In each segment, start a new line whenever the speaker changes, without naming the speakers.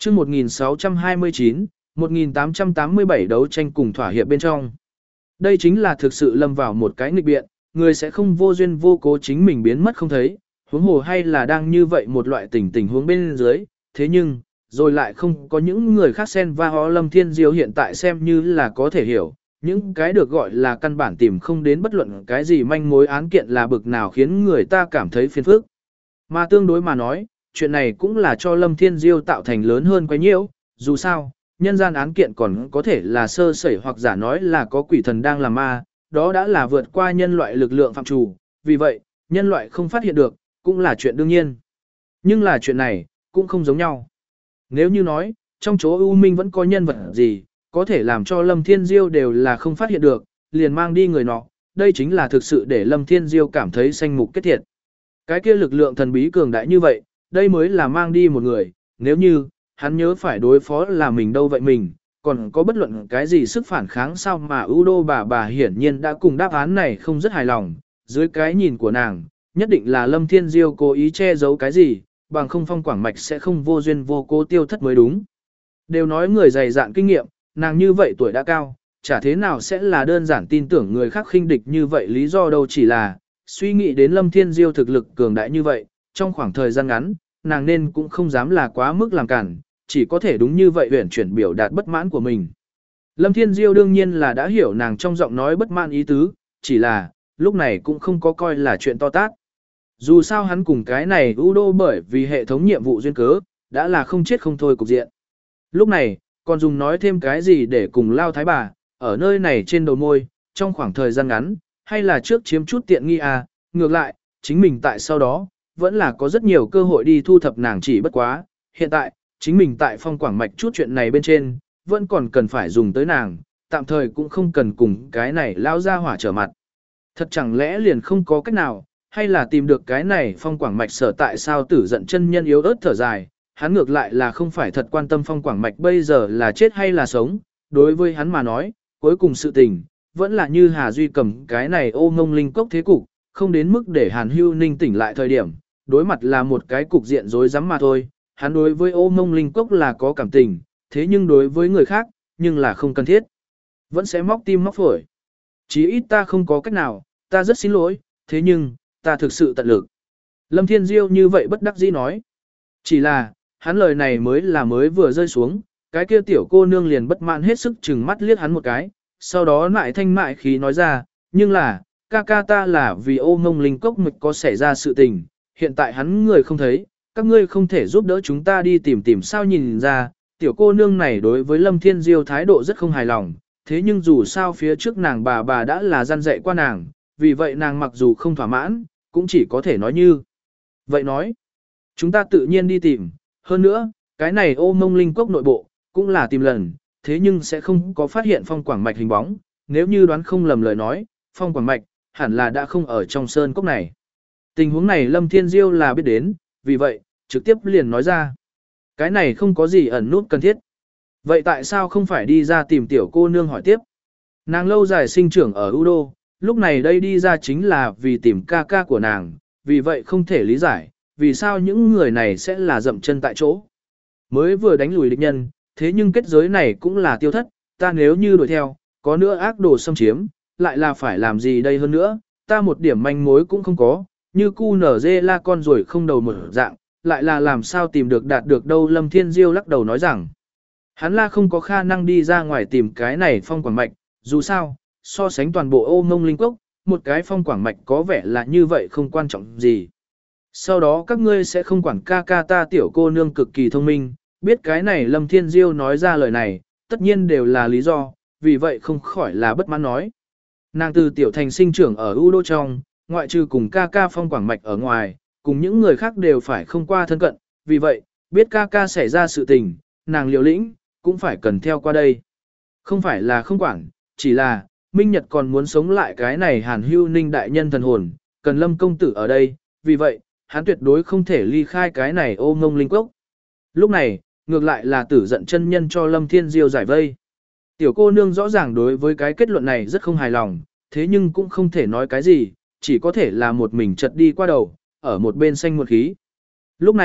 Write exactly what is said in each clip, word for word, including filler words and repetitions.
chương một nghìn sáu trăm hai mươi chín, một nghìn tám trăm tám mươi bảy đấu tranh cùng thỏa hiệp bên trong. Đây chính là thực sự lâm vào một cái nghịch biện, người sẽ không vô duyên vô cố chính mình biến mất không thấy, huống hồ hay là đang như vậy một loại tình tình huống bên dưới, thế nhưng, rồi lại không có những người khác xen va hó Lâm Thiên Diêu hiện tại xem như là có thể hiểu, những cái được gọi là căn bản tìm không đến bất luận cái gì manh mối án kiện là bực nào khiến người ta cảm thấy phiền phức. Mà tương đối mà nói, chuyện này cũng là cho Lâm Thiên Diêu tạo thành lớn hơn quấy nhiễu, dù sao, nhân gian án kiện còn có thể là sơ sẩy hoặc giả nói là có quỷ thần đang làm ma, đó đã là vượt qua nhân loại lực lượng phạm trù, vì vậy, nhân loại không phát hiện được, cũng là chuyện đương nhiên. Nhưng là chuyện này, cũng không giống nhau. Nếu như nói, trong chỗ U Minh vẫn có nhân vật gì, có thể làm cho Lâm Thiên Diêu đều là không phát hiện được, liền mang đi người nọ, đây chính là thực sự để Lâm Thiên Diêu cảm thấy sanh mục kết thiệt. Cái kia lực lượng thần bí cường đại như vậy, đây mới là mang đi một người, nếu như, hắn nhớ phải đối phó là mình đâu vậy mình, còn có bất luận cái gì sức phản kháng sao mà ưu đô bà bà hiển nhiên đã cùng đáp án này không rất hài lòng, dưới cái nhìn của nàng, nhất định là Lâm Thiên Diêu cố ý che giấu cái gì, bằng không Phong Quảng Mạch sẽ không vô duyên vô cố tiêu thất mới đúng. Đều nói người dày dạn kinh nghiệm, nàng như vậy tuổi đã cao, chả thế nào sẽ là đơn giản tin tưởng người khác khinh địch như vậy lý do đâu chỉ là, suy nghĩ đến Lâm Thiên Diêu thực lực cường đại như vậy, trong khoảng thời gian ngắn, nàng nên cũng không dám là quá mức làm cản, chỉ có thể đúng như vậy huyển chuyển biểu đạt bất mãn của mình. Lâm Thiên Diêu đương nhiên là đã hiểu nàng trong giọng nói bất mãn ý tứ, chỉ là, lúc này cũng không có coi là chuyện to tát. Dù sao hắn cùng cái này ưu đô bởi vì hệ thống nhiệm vụ duyên cớ, đã là không chết không thôi cục diện. Lúc này, còn dùng nói thêm cái gì để cùng lao thái bà, ở nơi này trên đầu môi, trong khoảng thời gian ngắn, hay là trước chiếm chút tiện nghi à, ngược lại, chính mình tại sau đó, vẫn là có rất nhiều cơ hội đi thu thập nàng chỉ bất quá, hiện tại, chính mình tại Phong Quảng Mạch chút chuyện này bên trên, vẫn còn cần phải dùng tới nàng, tạm thời cũng không cần cùng cái này lao ra hỏa trở mặt. Thật chẳng lẽ liền không có cách nào, hay là tìm được cái này Phong Quảng Mạch sở tại sao tử giận chân nhân yếu ớt thở dài, hắn ngược lại là không phải thật quan tâm Phong Quảng Mạch bây giờ là chết hay là sống, đối với hắn mà nói, cuối cùng sự tình, vẫn là như Hà Duy cầm cái này ô ngông linh cốc thế cục, không đến mức để Hàn Hưu Ninh tỉnh lại thời điểm, đối mặt là một cái cục diện rối rắm mà thôi, hắn đối với ô ngông linh cốc là có cảm tình, thế nhưng đối với người khác, nhưng là không cần thiết. Vẫn sẽ móc tim móc phổi. Chí ít ta không có cách nào, ta rất xin lỗi, thế nhưng, ta thực sự tận lực. Lâm Thiên Diêu như vậy bất đắc dĩ nói. Chỉ là, hắn lời này mới là mới vừa rơi xuống, cái kia tiểu cô nương liền bất mãn hết sức chừng mắt liếc hắn một cái, sau đó lại thanh mại khí nói ra, nhưng là, ca ca ta là vì ô ngông linh cốc mịch có xảy ra sự tình, hiện tại hắn người không thấy, các ngươi không thể giúp đỡ chúng ta đi tìm tìm sao nhìn ra, tiểu cô nương này đối với Lâm Thiên Diêu thái độ rất không hài lòng, thế nhưng dù sao phía trước nàng bà bà đã là gian dạy qua nàng, vì vậy nàng mặc dù không thỏa mãn, cũng chỉ có thể nói như. Vậy nói, chúng ta tự nhiên đi tìm, hơn nữa, cái này ô mông linh cốc nội bộ, cũng là tìm lần, thế nhưng sẽ không có phát hiện Phong Quảng Mạch hình bóng, nếu như đoán không lầm lời nói, Phong Quảng Mạch, hẳn là đã không ở trong sơn cốc này. Tình huống này Lâm Thiên Diêu là biết đến, vì vậy, trực tiếp liền nói ra. Cái này không có gì ẩn nút cần thiết. Vậy tại sao không phải đi ra tìm tiểu cô nương hỏi tiếp? Nàng lâu dài sinh trưởng ở U Đô, lúc này đây đi ra chính là vì tìm ca ca của nàng, vì vậy không thể lý giải, vì sao những người này sẽ là dậm chân tại chỗ. Mới vừa đánh lùi địch nhân, thế nhưng kết giới này cũng là tiêu thất, ta nếu như đuổi theo, có nữa ác đồ xâm chiếm, lại là phải làm gì đây hơn nữa, ta một điểm manh mối cũng không có, như cu nở dê la con rồi không đầu một dạng, lại là làm sao tìm được đạt được đâu. Lâm Thiên Diêu lắc đầu nói rằng, hắn là không có khả năng đi ra ngoài tìm cái này Phong Quảng Mạch, dù sao, so sánh toàn bộ ô mông linh cốc, một cái Phong Quảng Mạch có vẻ là như vậy không quan trọng gì. Sau đó các ngươi sẽ không quản ca ca ta tiểu cô nương cực kỳ thông minh, biết cái này Lâm Thiên Diêu nói ra lời này, tất nhiên đều là lý do, vì vậy không khỏi là bất mãn nói. Nàng từ tiểu thành sinh trưởng ở U Đô trong, ngoại trừ cùng ca ca Phong Quảng Mạch ở ngoài, cùng những người khác đều phải không qua thân cận, vì vậy, biết ca ca xảy ra sự tình, nàng liều lĩnh, cũng phải cần theo qua đây. Không phải là không quản, chỉ là, Minh Nhật còn muốn sống lại cái này Hàn Hưu Ninh đại nhân thần hồn, cần Lâm công tử ở đây, vì vậy, hắn tuyệt đối không thể ly khai cái này ô ngông linh cốc. Lúc này, ngược lại là tử giận chân nhân cho Lâm Thiên Diêu giải vây. Tiểu cô nương rõ ràng đối với cái kết luận này rất không hài lòng, thế nhưng cũng không thể nói cái gì, chỉ có thể là một mình chật đi qua đầu, ở một bên xanh một khí. Lúc này,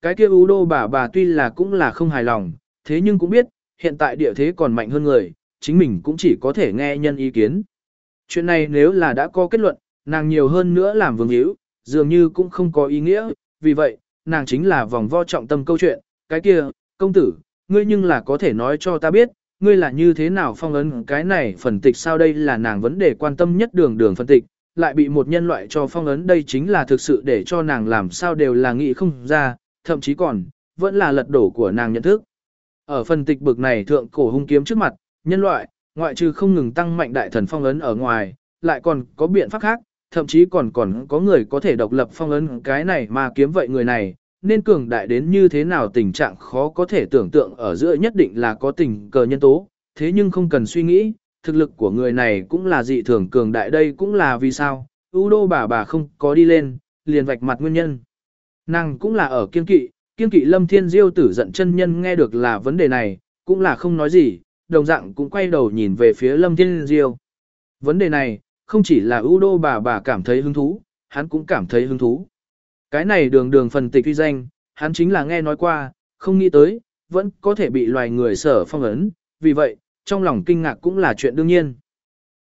Cái kia Ú Đô bà bà tuy là cũng là không hài lòng, thế nhưng cũng biết, hiện tại địa thế còn mạnh hơn người, chính mình cũng chỉ có thể nghe nhân ý kiến. Chuyện này nếu là đã có kết luận, nàng nhiều hơn nữa làm vương hữu, dường như cũng không có ý nghĩa, vì vậy, nàng chính là vòng vo trọng tâm câu chuyện, cái kia, công tử, ngươi nhưng là có thể nói cho ta biết, ngươi là như thế nào phong ấn cái này phần tịch sao đây là nàng vấn đề quan tâm nhất đường đường phân tịch, lại bị một nhân loại cho phong ấn đây chính là thực sự để cho nàng làm sao đều là nghĩ không ra, thậm chí còn, vẫn là lật đổ của nàng nhận thức. Ở phần tịch bực này thượng cổ hung kiếm trước mặt, nhân loại, ngoại trừ không ngừng tăng mạnh đại thần phong ấn ở ngoài, lại còn có biện pháp khác, thậm chí còn còn có người có thể độc lập phong ấn cái này mà kiếm vậy người này, nên cường đại đến như thế nào tình trạng khó có thể tưởng tượng ở giữa nhất định là có tình cờ nhân tố, thế nhưng không cần suy nghĩ, thực lực của người này cũng là dị thường cường đại đây cũng là vì sao, U Đô bà bà không có đi lên, liền vạch mặt nguyên nhân. Nàng cũng là ở kiên kỵ, kiên kỵ Lâm Thiên Diêu tử giận chân nhân nghe được là vấn đề này, cũng là không nói gì, đồng dạng cũng quay đầu nhìn về phía Lâm Thiên Diêu. Vấn đề này, không chỉ là U Đô bà bà cảm thấy hứng thú, hắn cũng cảm thấy hứng thú. Cái này đường đường phần tịch uy danh, hắn chính là nghe nói qua, không nghĩ tới, vẫn có thể bị loài người sở phong ấn, vì vậy, trong lòng kinh ngạc cũng là chuyện đương nhiên.